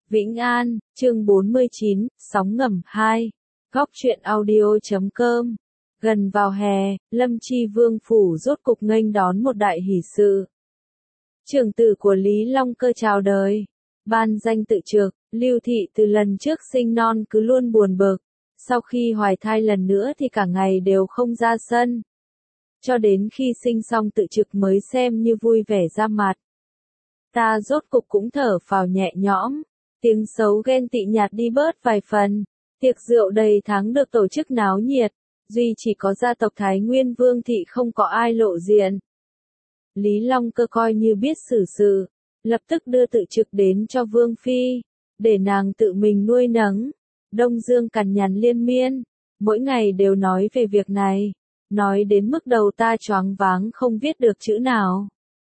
Vĩnh An, chương 49, sóng ngầm 2. Góc truyện audio.com. Gần vào hè, Lâm Chi Vương phủ rốt cục nghênh đón một đại hỷ sự. Trưởng tử của Lý Long Cơ chào đời. Ban danh tự trực, Lưu Thị từ lần trước sinh non cứ luôn buồn bực. Sau khi hoài thai lần nữa thì cả ngày đều không ra sân. Cho đến khi sinh xong tự trực mới xem như vui vẻ ra mặt. Ta rốt cục cũng thở phào nhẹ nhõm. Tiếng xấu ghen tị nhạt đi bớt vài phần. Tiệc rượu đầy tháng được tổ chức náo nhiệt. Duy chỉ có gia tộc Thái Nguyên Vương Thị không có ai lộ diện. Lý Long Cơ coi như biết xử sự. Lập tức đưa tự trực đến cho Vương Phi. Để nàng tự mình nuôi nấng. Đông Dương cằn nhằn liên miên. Mỗi ngày đều nói về việc này. Nói đến mức đầu ta choáng váng không viết được chữ nào.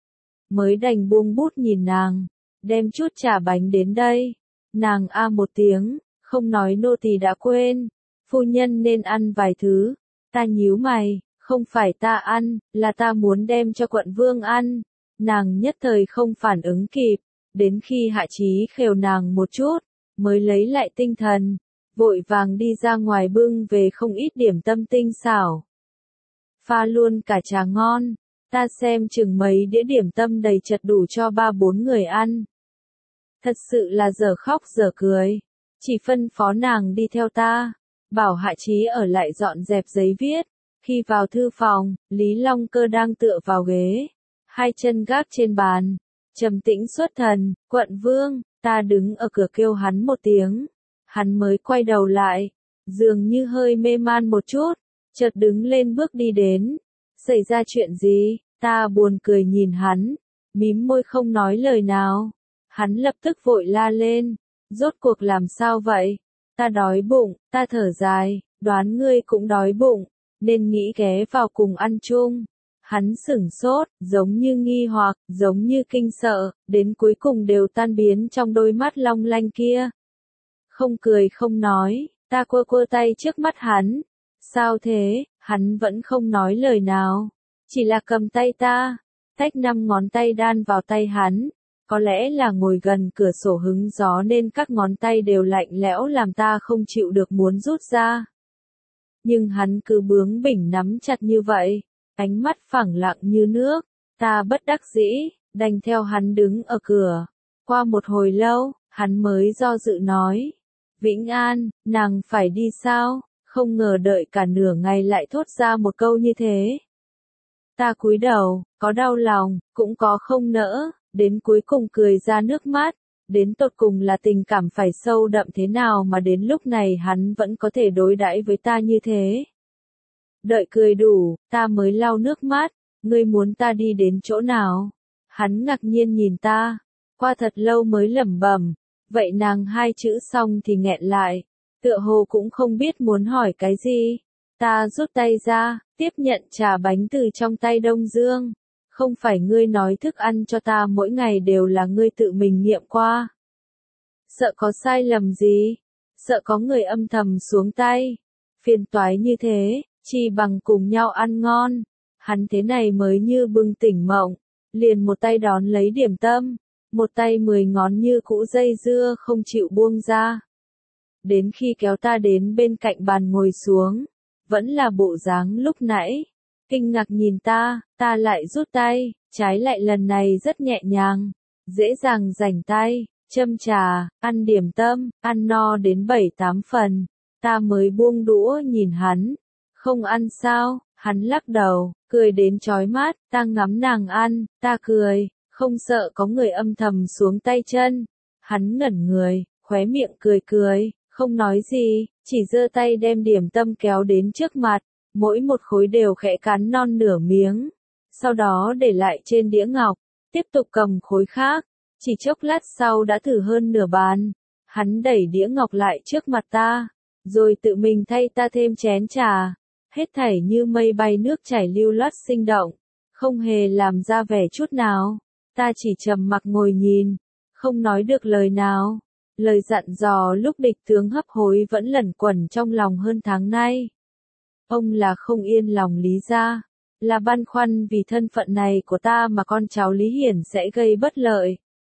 Mới đành buông bút nhìn nàng. Đem chút trà bánh đến đây. Nàng a một tiếng, không nói nô tỳ đã quên. Phu nhân nên ăn vài thứ. Ta nhíu mày, không phải ta ăn, là ta muốn đem cho quận vương ăn. Nàng nhất thời không phản ứng kịp. Đến khi Hạ Chí khều nàng một chút, mới lấy lại tinh thần. Vội vàng đi ra ngoài bưng về không ít điểm tâm tinh xảo. Pha luôn cả trà ngon. Ta xem chừng mấy đĩa điểm tâm đầy chật đủ cho 3-4 người ăn. Thật sự là dở khóc dở cười. Chỉ phân phó nàng đi theo ta. Bảo Hạ Chí ở lại dọn dẹp giấy viết. Khi vào thư phòng, Lý Long Cơ đang tựa vào ghế. Hai chân gác trên bàn. Trầm tĩnh xuất thần, quận vương, ta đứng ở cửa kêu hắn một tiếng. Hắn mới quay đầu lại. Dường như hơi mê man một chút. Chợt đứng lên bước đi đến. Xảy ra chuyện gì? Ta buồn cười nhìn hắn. Mím môi không nói lời nào. Hắn lập tức vội la lên. Rốt cuộc làm sao vậy? Ta đói bụng, ta thở dài, đoán ngươi cũng đói bụng, nên nghĩ ghé vào cùng ăn chung. Hắn sửng sốt, giống như nghi hoặc, giống như kinh sợ, đến cuối cùng đều tan biến trong đôi mắt long lanh kia. Không cười không nói, ta quơ quơ tay trước mắt hắn. Sao thế? Hắn vẫn không nói lời nào. Chỉ là cầm tay ta, tách 5 ngón tay đan vào tay hắn. Có lẽ là ngồi gần cửa sổ hứng gió nên các ngón tay đều lạnh lẽo làm ta không chịu được muốn rút ra. Nhưng hắn cứ bướng bỉnh nắm chặt như vậy, ánh mắt phẳng lặng như nước, ta bất đắc dĩ, đành theo hắn đứng ở cửa. Qua một hồi lâu, hắn mới do dự nói, Vĩnh An, nàng phải đi sao? Không ngờ đợi cả nửa ngày lại thốt ra một câu như thế. Ta cúi đầu, có đau lòng, cũng có không nỡ. Đến cuối cùng cười ra nước mắt, đến tột cùng là tình cảm phải sâu đậm thế nào mà đến lúc này hắn vẫn có thể đối đãi với ta như thế. Đợi cười đủ, ta mới lau nước mắt, ngươi muốn ta đi đến chỗ nào? Hắn ngạc nhiên nhìn ta, qua thật lâu mới lẩm bẩm, vậy nàng 2 chữ xong thì nghẹn lại, tựa hồ cũng không biết muốn hỏi cái gì. Ta rút tay ra, tiếp nhận trà bánh từ trong tay Đông Dương. Không phải ngươi nói thức ăn cho ta mỗi ngày đều là ngươi tự mình nghiệm qua. Sợ có sai lầm gì? Sợ có người âm thầm xuống tay? Phiền toái như thế, chi bằng cùng nhau ăn ngon. Hắn thế này mới như bừng tỉnh mộng, liền một tay đón lấy điểm tâm, một tay 10 ngón như cũ dây dưa không chịu buông ra. Đến khi kéo ta đến bên cạnh bàn ngồi xuống, vẫn là bộ dáng lúc nãy. Kinh ngạc nhìn ta lại rút tay, trái lại lần này rất nhẹ nhàng, dễ dàng rảnh tay, châm trà, ăn điểm tâm, ăn no đến 7-8 phần, ta mới buông đũa nhìn hắn, không ăn sao, hắn lắc đầu, cười đến chói mắt, ta ngắm nàng ăn, ta cười, không sợ có người âm thầm xuống tay chân, hắn ngẩn người, khóe miệng cười cười, không nói gì, chỉ giơ tay đem điểm tâm kéo đến trước mặt. Mỗi một khối đều khẽ cắn non nửa miếng, sau đó để lại trên đĩa ngọc, tiếp tục cầm khối khác, chỉ chốc lát sau đã thử hơn nửa bàn. Hắn đẩy đĩa ngọc lại trước mặt ta, rồi tự mình thay ta thêm chén trà, hết thảy như mây bay nước chảy lưu loát sinh động, không hề làm ra vẻ chút nào. Ta chỉ trầm mặc ngồi nhìn, không nói được lời nào. Lời dặn dò lúc địch tướng hấp hối vẫn lẩn quẩn trong lòng hơn tháng nay. Ông là không yên lòng Lý gia, là băn khoăn vì thân phận này của ta mà con cháu Lý Hiển sẽ gây bất lợi.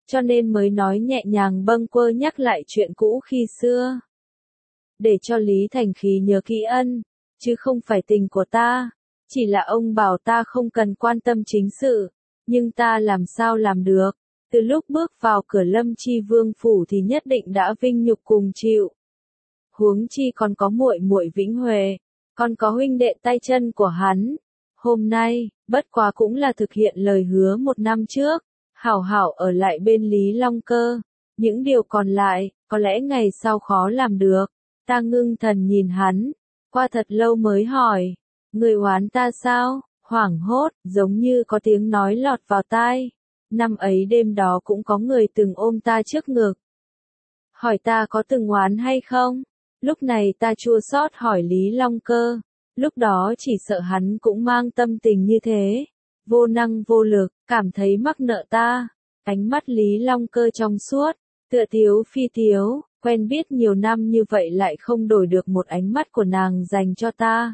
cho nên mới nói nhẹ nhàng bâng quơ nhắc lại chuyện cũ khi xưa. Để cho Lý Thành Khí nhớ kỹ ân, chứ không phải tình của ta. Chỉ là ông bảo ta không cần quan tâm chính sự, nhưng ta làm sao làm được. Từ lúc bước vào cửa Lâm Chi Vương phủ thì nhất định đã vinh nhục cùng chịu. Huống chi còn có muội muội Vĩnh Huệ, còn có huynh đệ tay chân của hắn. Hôm nay, bất quá cũng là thực hiện lời hứa 1 năm trước, hảo hảo ở lại bên Lý Long Cơ. Những điều còn lại, có lẽ ngày sau khó làm được. Ta ngưng thần nhìn hắn, qua thật lâu mới hỏi, người oán ta sao? Hoảng hốt, giống như có tiếng nói lọt vào tai. Năm ấy đêm đó cũng có người từng ôm ta trước ngực. Hỏi ta có từng oán hay không? Lúc này ta chua xót hỏi Lý Long Cơ. Lúc đó chỉ sợ hắn cũng mang tâm tình như thế. Vô năng vô lực, cảm thấy mắc nợ ta. Ánh mắt Lý Long Cơ trong suốt, tựa thiếu phi thiếu, quen biết nhiều năm như vậy lại không đổi được một ánh mắt của nàng dành cho ta.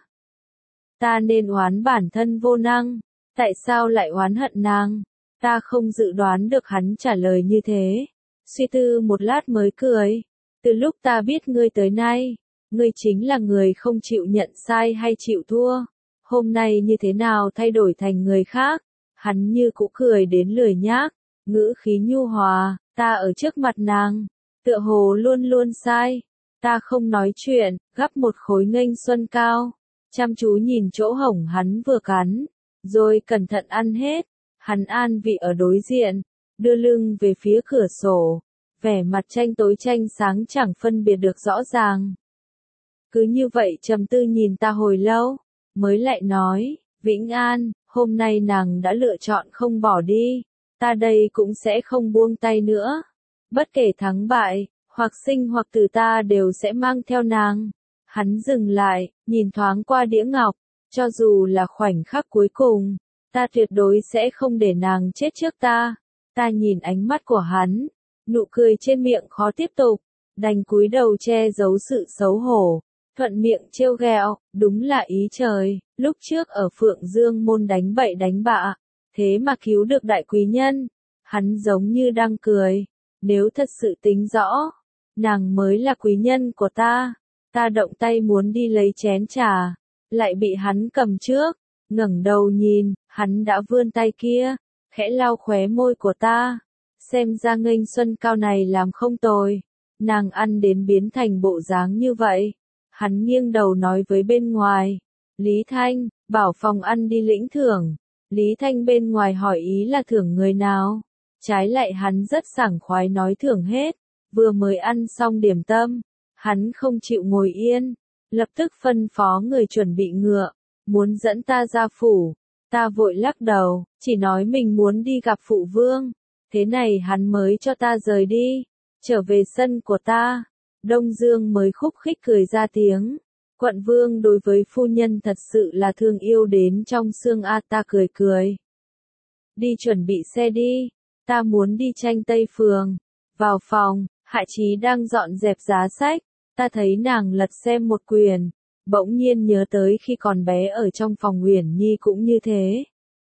Ta nên oán bản thân vô năng, tại sao lại oán hận nàng? Ta không dự đoán được hắn trả lời như thế. Suy tư một lát mới cười. Từ lúc ta biết ngươi tới nay, ngươi chính là người không chịu nhận sai hay chịu thua. Hôm nay như thế nào thay đổi thành người khác? Hắn như cũ cười đến lười nhác, ngữ khí nhu hòa, ta ở trước mặt nàng, tựa hồ luôn luôn sai. Ta không nói chuyện, gắp một khối nghênh xuân cao, chăm chú nhìn chỗ hổng hắn vừa cắn, rồi cẩn thận ăn hết. Hắn an vị ở đối diện, đưa lưng về phía cửa sổ, vẻ mặt tranh tối tranh sáng chẳng phân biệt được rõ ràng. Cứ như vậy trầm tư nhìn ta hồi lâu, mới lại nói, Vĩnh An, hôm nay nàng đã lựa chọn không bỏ đi, ta đây cũng sẽ không buông tay nữa. Bất kể thắng bại, hoặc sinh hoặc tử ta đều sẽ mang theo nàng. Hắn dừng lại, nhìn thoáng qua đĩa ngọc, cho dù là khoảnh khắc cuối cùng, ta tuyệt đối sẽ không để nàng chết trước ta. Ta nhìn ánh mắt của hắn, nụ cười trên miệng khó tiếp tục, đành cúi đầu che giấu sự xấu hổ, thuận miệng trêu ghẹo, đúng là ý trời, lúc trước ở Phượng Dương môn đánh bậy đánh bạ, thế mà cứu được đại quý nhân. Hắn giống như đang cười, nếu thật sự tính rõ, nàng mới là quý nhân của ta. Ta động tay muốn đi lấy chén trà, lại bị hắn cầm trước, ngẩng đầu nhìn, hắn đã vươn tay kia, khẽ lau khóe môi của ta. Xem ra nghênh xuân cao này làm không tồi, nàng ăn đến biến thành bộ dáng như vậy. Hắn nghiêng đầu nói với bên ngoài, Lý Thanh, bảo phòng ăn đi lĩnh thưởng. Lý Thanh bên ngoài hỏi ý là thưởng người nào, trái lại hắn rất sảng khoái nói thưởng hết. Vừa mới ăn xong điểm tâm, hắn không chịu ngồi yên, lập tức phân phó người chuẩn bị ngựa, muốn dẫn ta ra phủ. Ta vội lắc đầu, chỉ nói mình muốn đi gặp phụ vương. Thế này hắn mới cho ta rời đi, trở về sân của ta. Đông Dương mới khúc khích cười ra tiếng. Quận vương đối với phu nhân thật sự là thương yêu đến trong xương a. Ta cười cười. Đi chuẩn bị xe đi, ta muốn đi tranh Tây Phường. Vào phòng, Hạ Chí đang dọn dẹp giá sách, ta thấy nàng lật xem một quyển, bỗng nhiên nhớ tới khi còn bé ở trong phòng Uyển Nhi cũng như thế.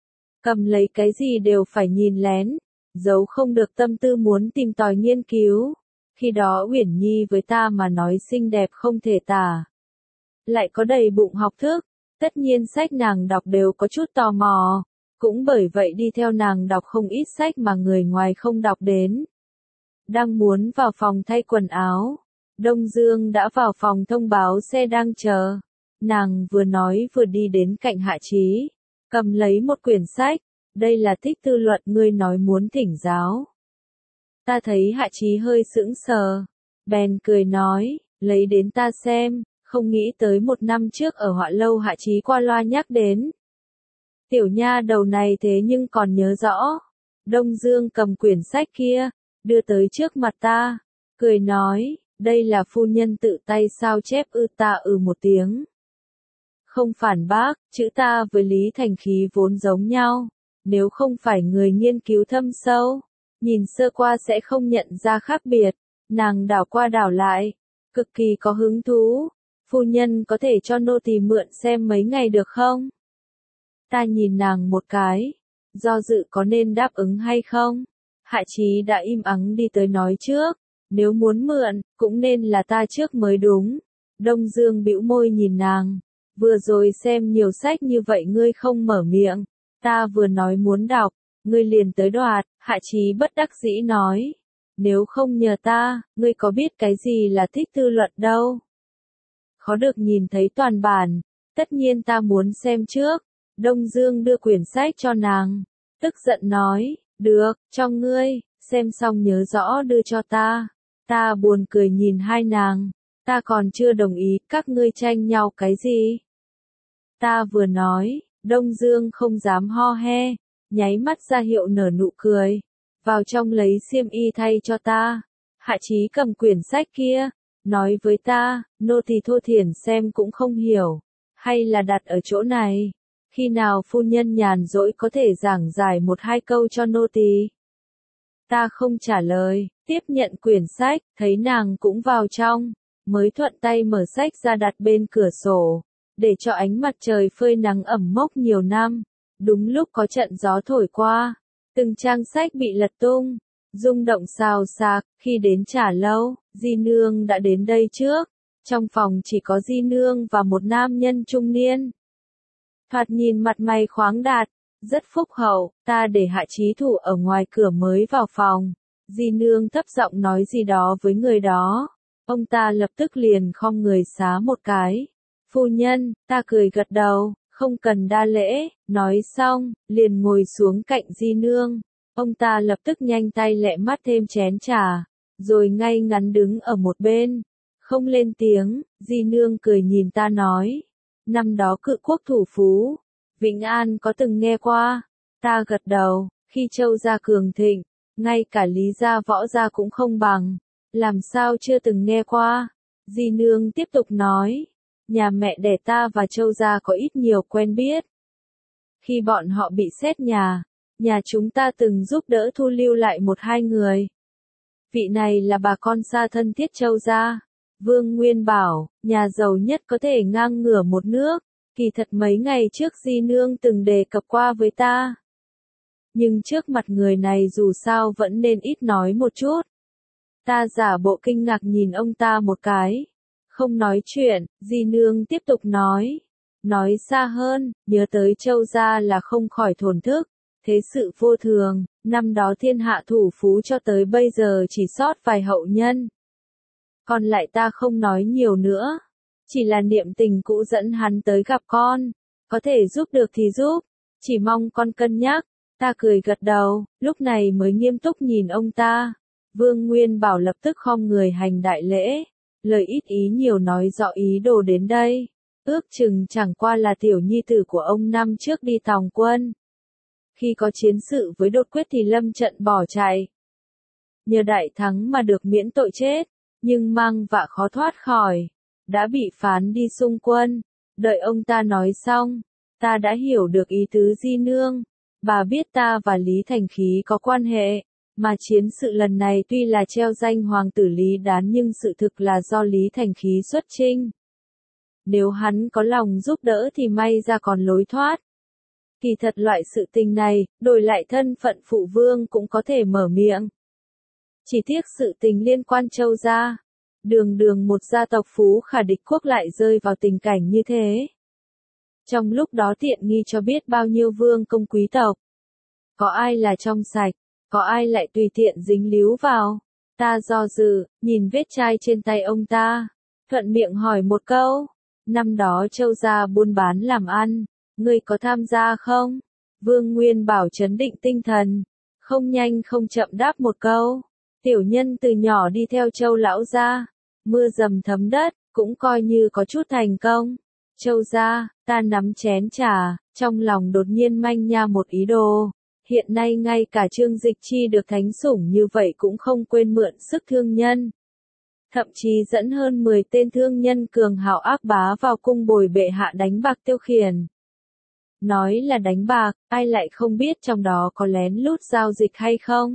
Cầm lấy cái gì đều phải nhìn lén, giấu không được tâm tư muốn tìm tòi nghiên cứu. Khi đó Uyển Nhi với ta mà nói xinh đẹp không thể tả. Lại có đầy bụng học thức, tất nhiên sách nàng đọc đều có chút tò mò, cũng bởi vậy đi theo nàng đọc không ít sách mà người ngoài không đọc đến. Đang muốn vào phòng thay quần áo, Đông Dương đã vào phòng thông báo xe đang chờ. Nàng vừa nói vừa đi đến cạnh Hạ Chí, cầm lấy một quyển sách, đây là Thích Tư Luận ngươi nói muốn thỉnh giáo. Ta thấy Hạ Chí hơi sững sờ, bèn cười nói, lấy đến ta xem, không nghĩ tới 1 năm trước ở Họa Lâu Hạ Chí qua loa nhắc đến. Tiểu nha đầu này thế nhưng còn nhớ rõ. Đông Dương cầm quyển sách kia, đưa tới trước mặt ta, cười nói, đây là phu nhân tự tay sao chép ư. Ta một tiếng. Không phản bác, chữ ta với Lý Thành Khí vốn giống nhau, nếu không phải người nghiên cứu thâm sâu, nhìn sơ qua sẽ không nhận ra khác biệt. Nàng đảo qua đảo lại, cực kỳ có hứng thú. Phu nhân có thể cho nô tỳ mượn xem mấy ngày được không? Ta nhìn nàng một cái, do dự có nên đáp ứng hay không. Hạ Chí đã im ắng đi tới nói trước, nếu muốn mượn, cũng nên là ta trước mới đúng. Đông Dương bĩu môi nhìn nàng, vừa rồi xem nhiều sách như vậy ngươi không mở miệng, ta vừa nói muốn đọc, ngươi liền tới đoạt. Hạ Chí bất đắc dĩ nói, nếu không nhờ ta, ngươi có biết cái gì là thích tư luận đâu. Khó được nhìn thấy toàn bản, tất nhiên ta muốn xem trước. Đông Dương đưa quyển sách cho nàng, tức giận nói, được, cho ngươi, xem xong nhớ rõ đưa cho ta. Ta buồn cười nhìn hai nàng, ta còn chưa đồng ý, các ngươi tranh nhau cái gì? Ta vừa nói, Đông Dương không dám ho he, nháy mắt ra hiệu nở nụ cười, vào trong lấy xiêm y thay cho ta. Hạ Chí cầm quyển sách kia, nói với ta, nô tỳ thô thiển xem cũng không hiểu, hay là đặt ở chỗ này, khi nào phu nhân nhàn rỗi có thể giảng giải một hai câu cho nô tỳ. Ta không trả lời, tiếp nhận quyển sách, thấy nàng cũng vào trong, mới thuận tay mở sách ra đặt bên cửa sổ, để cho ánh mặt trời phơi nắng ẩm mốc nhiều năm. Đúng lúc có trận gió thổi qua, từng trang sách bị lật tung, rung động xào xạc. Khi đến Trà Lâu, Di Nương đã đến đây trước. Trong phòng chỉ có Di Nương và một nam nhân trung niên. Thoạt nhìn mặt mày khoáng đạt, rất phúc hậu. Ta để Hạ Chí thủ ở ngoài cửa mới vào phòng. Di Nương thấp giọng nói gì đó với người đó. Ông ta lập tức liền khom người xá một cái. Phu nhân, ta cười gật đầu, không cần đa lễ. Nói xong, liền ngồi xuống cạnh Di Nương. Ông ta lập tức nhanh tay lẹ mắt thêm chén trà, rồi ngay ngắn đứng ở một bên, không lên tiếng. Di Nương cười nhìn ta nói, năm đó Cự Quốc thủ phú, Vĩnh An có từng nghe qua? Ta gật đầu, khi Châu gia cường thịnh, ngay cả Lý gia Võ gia cũng không bằng, làm sao chưa từng nghe qua? Di Nương tiếp tục nói, nhà mẹ đẻ ta và Châu gia có ít nhiều quen biết. Khi bọn họ bị xét nhà chúng ta từng giúp đỡ thu lưu lại một hai người. Vị này là bà con xa thân thiết Châu gia. Vương Nguyên bảo, nhà giàu nhất có thể ngang ngửa một nước. Kỳ thật mấy ngày trước Di Nương từng đề cập qua với ta. Nhưng trước mặt người này dù sao vẫn nên ít nói một chút. Ta giả bộ kinh ngạc nhìn ông ta một cái. Không nói chuyện, Di Nương tiếp tục nói. Nói xa hơn, nhớ tới Châu gia là không khỏi thổn thức. Thế sự vô thường, năm đó thiên hạ thủ phú cho tới bây giờ chỉ sót vài hậu nhân. Còn lại ta không nói nhiều nữa, chỉ là niệm tình cũ dẫn hắn tới gặp con, có thể giúp được thì giúp, chỉ mong con cân nhắc. Ta cười gật đầu, lúc này mới nghiêm túc nhìn ông ta. Vương Nguyên bảo lập tức khom người hành đại lễ, lời ít ý nhiều nói rõ ý đồ đến đây. Ước chừng chẳng qua là tiểu nhi tử của ông năm trước đi tòng quân. Khi có chiến sự với Đột Quyết thì lâm trận bỏ chạy. Nhờ đại thắng mà được miễn tội chết, nhưng mang vạ khó thoát khỏi, đã bị phán đi xung quân. Đợi ông ta nói xong, ta đã hiểu được ý tứ Di Nương. Bà biết ta và Lý Thành Khí có quan hệ, mà chiến sự lần này tuy là treo danh hoàng tử Lý Đán nhưng sự thực là do Lý Thành Khí xuất chinh. Nếu hắn có lòng giúp đỡ thì may ra còn lối thoát. Kỳ thật loại sự tình này, đổi lại thân phận phụ vương cũng có thể mở miệng. Chỉ tiếc sự tình liên quan Châu gia, đường đường một gia tộc phú khả địch quốc lại rơi vào tình cảnh như thế. Trong lúc đó tiện nghi cho biết bao nhiêu vương công quý tộc. Có ai là trong sạch, có ai lại tùy tiện dính líu vào. Ta do dự, nhìn vết chai trên tay ông ta, thuận miệng hỏi một câu. Năm đó Châu gia buôn bán làm ăn, ngươi có tham gia không? Vương Nguyên bảo trấn định tinh thần, không nhanh không chậm đáp một câu. Tiểu nhân từ nhỏ đi theo Châu lão gia, mưa dầm thấm đất, cũng coi như có chút thành công. Châu gia, ta nắm chén trà, trong lòng đột nhiên manh nha một ý đồ. Hiện nay ngay cả Trương Dịch Chi được thánh sủng như vậy cũng không quên mượn sức thương nhân. Thậm chí dẫn hơn 10 tên thương nhân cường hào ác bá vào cung bồi bệ hạ đánh bạc tiêu khiển. Nói là đánh bạc, ai lại không biết trong đó có lén lút giao dịch hay không?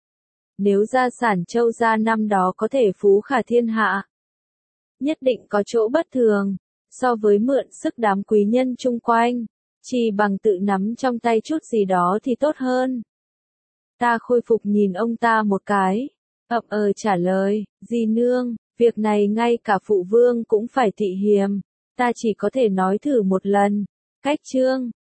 Nếu gia sản Châu gia năm đó có thể phú khả thiên hạ, nhất định có chỗ bất thường, so với mượn sức đám quý nhân chung quanh, chỉ bằng tự nắm trong tay chút gì đó thì tốt hơn. Ta khôi phục nhìn ông ta một cái. Ậm trả lời, dì nương, việc này ngay cả phụ vương cũng phải tị hiềm. Ta chỉ có thể nói thử một lần. Cách chương